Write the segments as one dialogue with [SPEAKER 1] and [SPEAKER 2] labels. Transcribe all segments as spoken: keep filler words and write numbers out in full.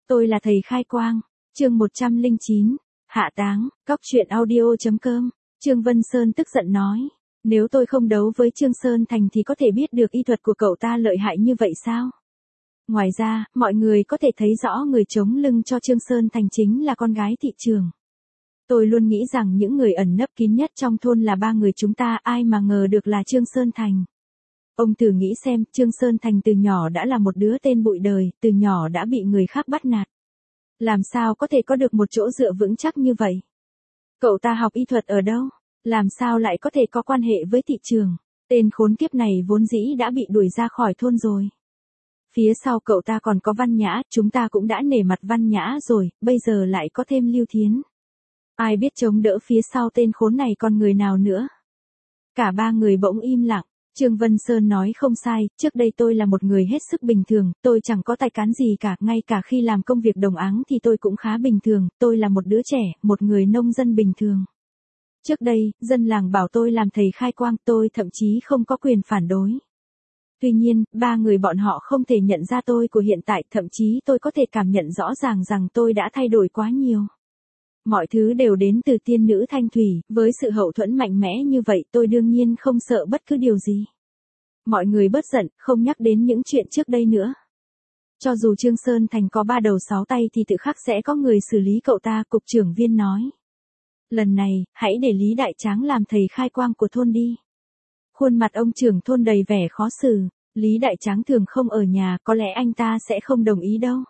[SPEAKER 1] Tôi là thầy khai quang. Chương một trăm lẻ chín. Hạ táng. Cóc truyện audio chấm com. Trương Vân Sơn tức giận nói. Nếu tôi không đấu với Trương Sơn Thành thì có thể biết được y thuật của cậu ta lợi hại như vậy sao? Ngoài ra, mọi người có thể thấy rõ người chống lưng cho Trương Sơn Thành chính là con gái thị trường. Tôi luôn nghĩ rằng những người ẩn nấp kín nhất trong thôn là ba người chúng ta, ai mà ngờ được là Trương Sơn Thành. Ông thử nghĩ xem, Trương Sơn Thành từ nhỏ đã là một đứa tên bụi đời, từ nhỏ đã bị người khác bắt nạt. Làm sao có thể có được một chỗ dựa vững chắc như vậy? Cậu ta học y thuật ở đâu? Làm sao lại có thể có quan hệ với thị trường? Tên khốn kiếp này vốn dĩ đã bị đuổi ra khỏi thôn rồi. Phía sau cậu ta còn có Văn Nhã, chúng ta cũng đã nể mặt Văn Nhã rồi, bây giờ lại có thêm Lưu Thiến. Ai biết chống đỡ phía sau tên khốn này còn người nào nữa? Cả ba người bỗng im lặng. Trương Vân Sơn nói không sai, trước đây tôi là một người hết sức bình thường, tôi chẳng có tài cán gì cả, ngay cả khi làm công việc đồng áng thì tôi cũng khá bình thường, tôi là một đứa trẻ, một người nông dân bình thường. Trước đây, dân làng bảo tôi làm thầy khai quang, tôi thậm chí không có quyền phản đối. Tuy nhiên, ba người bọn họ không thể nhận ra tôi của hiện tại, thậm chí tôi có thể cảm nhận rõ ràng rằng tôi đã thay đổi quá nhiều. Mọi thứ đều đến từ tiên nữ Thanh Thủy, với sự hậu thuẫn mạnh mẽ như vậy tôi đương nhiên không sợ bất cứ điều gì. Mọi người bớt giận, không nhắc đến những chuyện trước đây nữa. Cho dù Trương Sơn Thành có ba đầu sáu tay thì tự khắc sẽ có người xử lý cậu ta, cục trưởng Viên nói. Lần này, hãy để Lý Đại Tráng làm thầy khai quang của thôn đi. Khuôn mặt ông trưởng thôn đầy vẻ khó xử, Lý Đại Tráng thường không ở nhà, có lẽ anh ta sẽ không đồng ý đâu.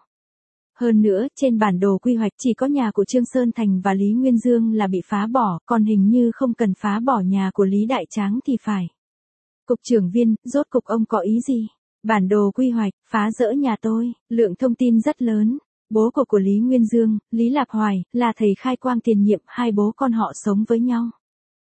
[SPEAKER 1] Hơn nữa, trên bản đồ quy hoạch chỉ có nhà của Trương Sơn Thành và Lý Nguyên Dương là bị phá bỏ, còn hình như không cần phá bỏ nhà của Lý Đại Tráng thì phải. Cục trưởng Viên, rốt cục ông có ý gì? Bản đồ quy hoạch, phá rỡ nhà tôi, lượng thông tin rất lớn. Bố của của Lý Nguyên Dương, Lý Lạp Hoài, là thầy khai quang tiền nhiệm, hai bố con họ sống với nhau.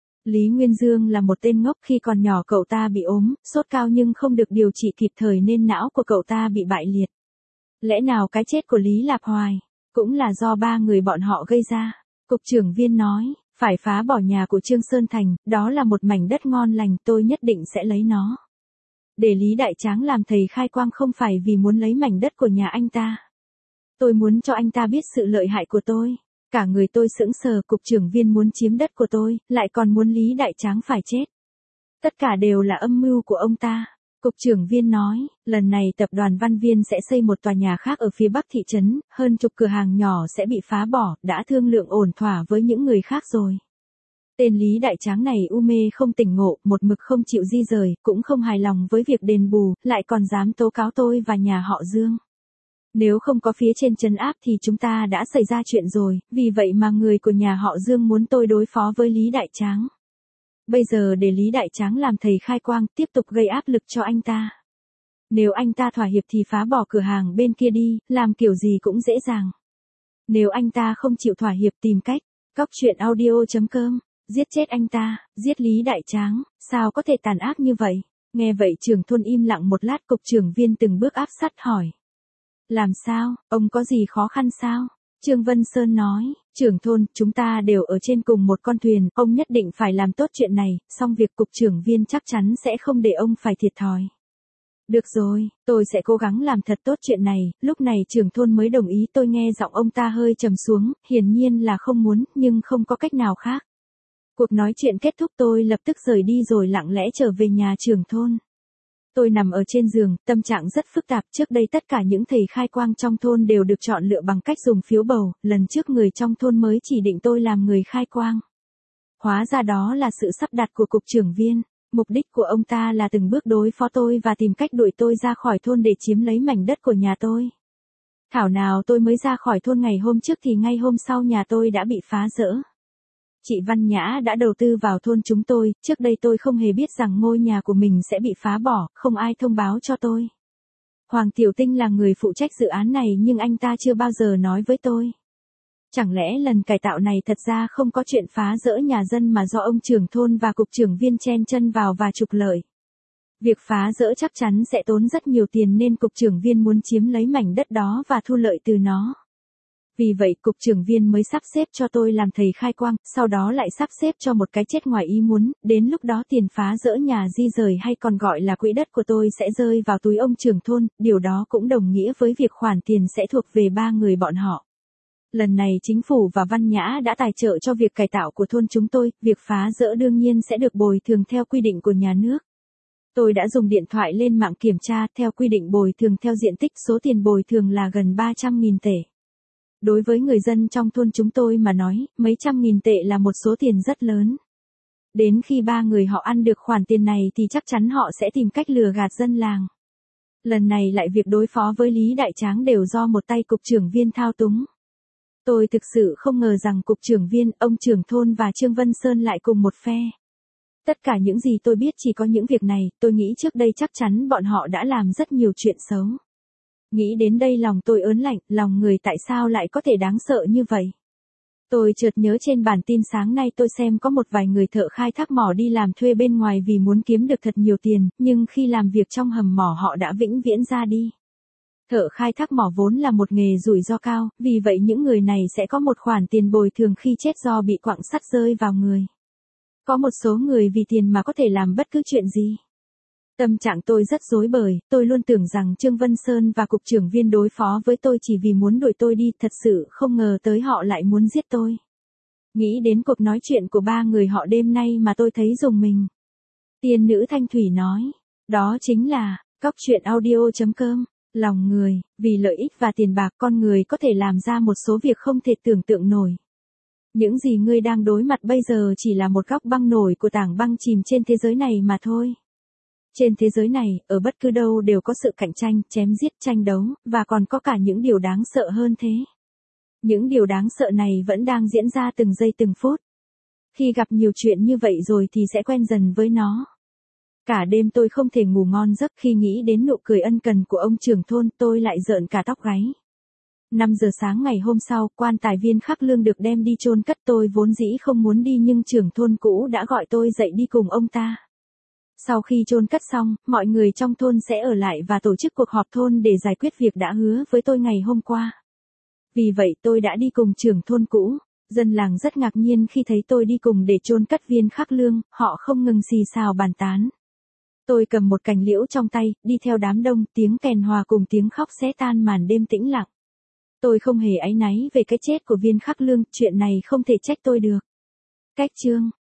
[SPEAKER 1] Lý Nguyên Dương là một tên ngốc, khi còn nhỏ cậu ta bị ốm, sốt cao nhưng không được điều trị kịp thời nên não của cậu ta bị bại liệt. Lẽ nào cái chết của Lý Lạp Hoài cũng là do ba người bọn họ gây ra? Cục trưởng Viên nói, phải phá bỏ nhà của Trương Sơn Thành, đó là một mảnh đất ngon lành, tôi nhất định sẽ lấy nó. Để Lý Đại Tráng làm thầy khai quang không phải vì muốn lấy mảnh đất của nhà anh ta. Tôi muốn cho anh ta biết sự lợi hại của tôi. Cả người tôi sững sờ, cục trưởng Viên muốn chiếm đất của tôi, lại còn muốn Lý Đại Tráng phải chết. Tất cả đều là âm mưu của ông ta. Cục trưởng Viên nói, lần này tập đoàn Văn Viên sẽ xây một tòa nhà khác ở phía bắc thị trấn, hơn chục cửa hàng nhỏ sẽ bị phá bỏ, đã thương lượng ổn thỏa với những người khác rồi. Tên Lý Đại Tráng này u mê không tỉnh ngộ, một mực không chịu di rời, cũng không hài lòng với việc đền bù, lại còn dám tố cáo tôi và nhà họ Dương. Nếu không có phía trên trấn áp thì chúng ta đã xảy ra chuyện rồi, vì vậy mà người của nhà họ Dương muốn tôi đối phó với Lý Đại Tráng. Bây giờ để Lý Đại Tráng làm thầy khai quang, tiếp tục gây áp lực cho anh ta. Nếu anh ta thỏa hiệp thì phá bỏ cửa hàng bên kia đi, làm kiểu gì cũng dễ dàng. Nếu anh ta không chịu thỏa hiệp tìm cách, cóc truyện audio chấm com, giết chết anh ta, giết Lý Đại Tráng, sao có thể tàn ác như vậy? Nghe vậy trưởng thôn im lặng một lát, cục trưởng Viên từng bước áp sát hỏi. Làm sao, ông có gì khó khăn sao? Trương Vân Sơn nói, trưởng thôn, chúng ta đều ở trên cùng một con thuyền, ông nhất định phải làm tốt chuyện này, xong việc cục trưởng Viên chắc chắn sẽ không để ông phải thiệt thòi. Được rồi, tôi sẽ cố gắng làm thật tốt chuyện này, lúc này trưởng thôn mới đồng ý. Tôi nghe giọng ông ta hơi trầm xuống, hiển nhiên là không muốn, nhưng không có cách nào khác. Cuộc nói chuyện kết thúc, tôi lập tức rời đi rồi lặng lẽ trở về nhà trưởng thôn. Tôi nằm ở trên giường, tâm trạng rất phức tạp, trước đây tất cả những thầy khai quang trong thôn đều được chọn lựa bằng cách dùng phiếu bầu, lần trước người trong thôn mới chỉ định tôi làm người khai quang. Hóa ra đó là sự sắp đặt của cục trưởng Viên, mục đích của ông ta là từng bước đối phó tôi và tìm cách đuổi tôi ra khỏi thôn để chiếm lấy mảnh đất của nhà tôi. Thảo nào tôi mới ra khỏi thôn ngày hôm trước thì ngay hôm sau nhà tôi đã bị phá rỡ. Chị Văn Nhã đã đầu tư vào thôn chúng tôi, trước đây tôi không hề biết rằng ngôi nhà của mình sẽ bị phá bỏ, không ai thông báo cho tôi. Hoàng Tiểu Tinh là người phụ trách dự án này nhưng anh ta chưa bao giờ nói với tôi. Chẳng lẽ lần cải tạo này thật ra không có chuyện phá rỡ nhà dân mà do ông trưởng thôn và cục trưởng Viên chen chân vào và trục lợi. Việc phá rỡ chắc chắn sẽ tốn rất nhiều tiền nên cục trưởng Viên muốn chiếm lấy mảnh đất đó và thu lợi từ nó. Vì vậy cục trưởng viên mới sắp xếp cho tôi làm thầy khai quang, sau đó lại sắp xếp cho một cái chết ngoài ý muốn, đến lúc đó tiền phá dỡ nhà di rời hay còn gọi là quỹ đất của tôi sẽ rơi vào túi ông trưởng thôn, điều đó cũng đồng nghĩa với việc khoản tiền sẽ thuộc về ba người bọn họ. Lần này chính phủ và Văn Nhã đã tài trợ cho việc cải tạo của thôn chúng tôi, việc phá dỡ đương nhiên sẽ được bồi thường theo quy định của nhà nước. Tôi đã dùng điện thoại lên mạng kiểm tra, theo quy định bồi thường theo diện tích, số tiền bồi thường là gần ba trăm nghìn tệ. Đối với người dân trong thôn chúng tôi mà nói, mấy trăm nghìn tệ là một số tiền rất lớn. Đến khi ba người họ ăn được khoản tiền này thì chắc chắn họ sẽ tìm cách lừa gạt dân làng. Lần này lại việc đối phó với Lý Đại Tráng đều do một tay cục trưởng viên thao túng. Tôi thực sự không ngờ rằng cục trưởng viên, ông trưởng thôn và Trương Vân Sơn lại cùng một phe. Tất cả những gì tôi biết chỉ có những việc này, tôi nghĩ trước đây chắc chắn bọn họ đã làm rất nhiều chuyện xấu. Nghĩ đến đây lòng tôi ớn lạnh, lòng người tại sao lại có thể đáng sợ như vậy. Tôi chợt nhớ trên bản tin sáng nay tôi xem có một vài người thợ khai thác mỏ đi làm thuê bên ngoài vì muốn kiếm được thật nhiều tiền, nhưng khi làm việc trong hầm mỏ họ đã vĩnh viễn ra đi. Thợ khai thác mỏ vốn là một nghề rủi ro cao, vì vậy những người này sẽ có một khoản tiền bồi thường khi chết do bị quặng sắt rơi vào người. Có một số người vì tiền mà có thể làm bất cứ chuyện gì. Tâm trạng tôi rất rối bời, tôi luôn tưởng rằng Trương Vân Sơn và cục trưởng viên đối phó với tôi chỉ vì muốn đuổi tôi đi, thật sự không ngờ tới họ lại muốn giết tôi. Nghĩ đến cuộc nói chuyện của ba người họ đêm nay mà tôi thấy rùng mình. Tiên nữ Thanh Thủy nói, đó chính là, cóc truyện audio chấm com, lòng người, vì lợi ích và tiền bạc con người có thể làm ra một số việc không thể tưởng tượng nổi. Những gì ngươi đang đối mặt bây giờ chỉ là một góc băng nổi của tảng băng chìm trên thế giới này mà thôi. Trên thế giới này, ở bất cứ đâu đều có sự cạnh tranh, chém giết, tranh đấu, và còn có cả những điều đáng sợ hơn thế. Những điều đáng sợ này vẫn đang diễn ra từng giây từng phút. Khi gặp nhiều chuyện như vậy rồi thì sẽ quen dần với nó. Cả đêm tôi không thể ngủ ngon giấc, khi nghĩ đến nụ cười ân cần của ông trưởng thôn, tôi lại rợn cả tóc gáy. năm giờ sáng ngày hôm sau, quan tài viên Khắc Lương được đem đi chôn cất, tôi vốn dĩ không muốn đi nhưng trưởng thôn cũ đã gọi tôi dậy đi cùng ông ta. Sau khi chôn cất xong, mọi người trong thôn sẽ ở lại và tổ chức cuộc họp thôn để giải quyết việc đã hứa với tôi ngày hôm qua. Vì vậy tôi đã đi cùng trưởng thôn cũ. Dân làng rất ngạc nhiên khi thấy tôi đi cùng để chôn cất viên Khắc Lương, họ không ngừng xì xào bàn tán. Tôi cầm một cành liễu trong tay, đi theo đám đông, tiếng kèn hòa cùng tiếng khóc xé tan màn đêm tĩnh lặng. Tôi không hề áy náy về cái chết của viên Khắc Lương, chuyện này không thể trách tôi được. Cách chương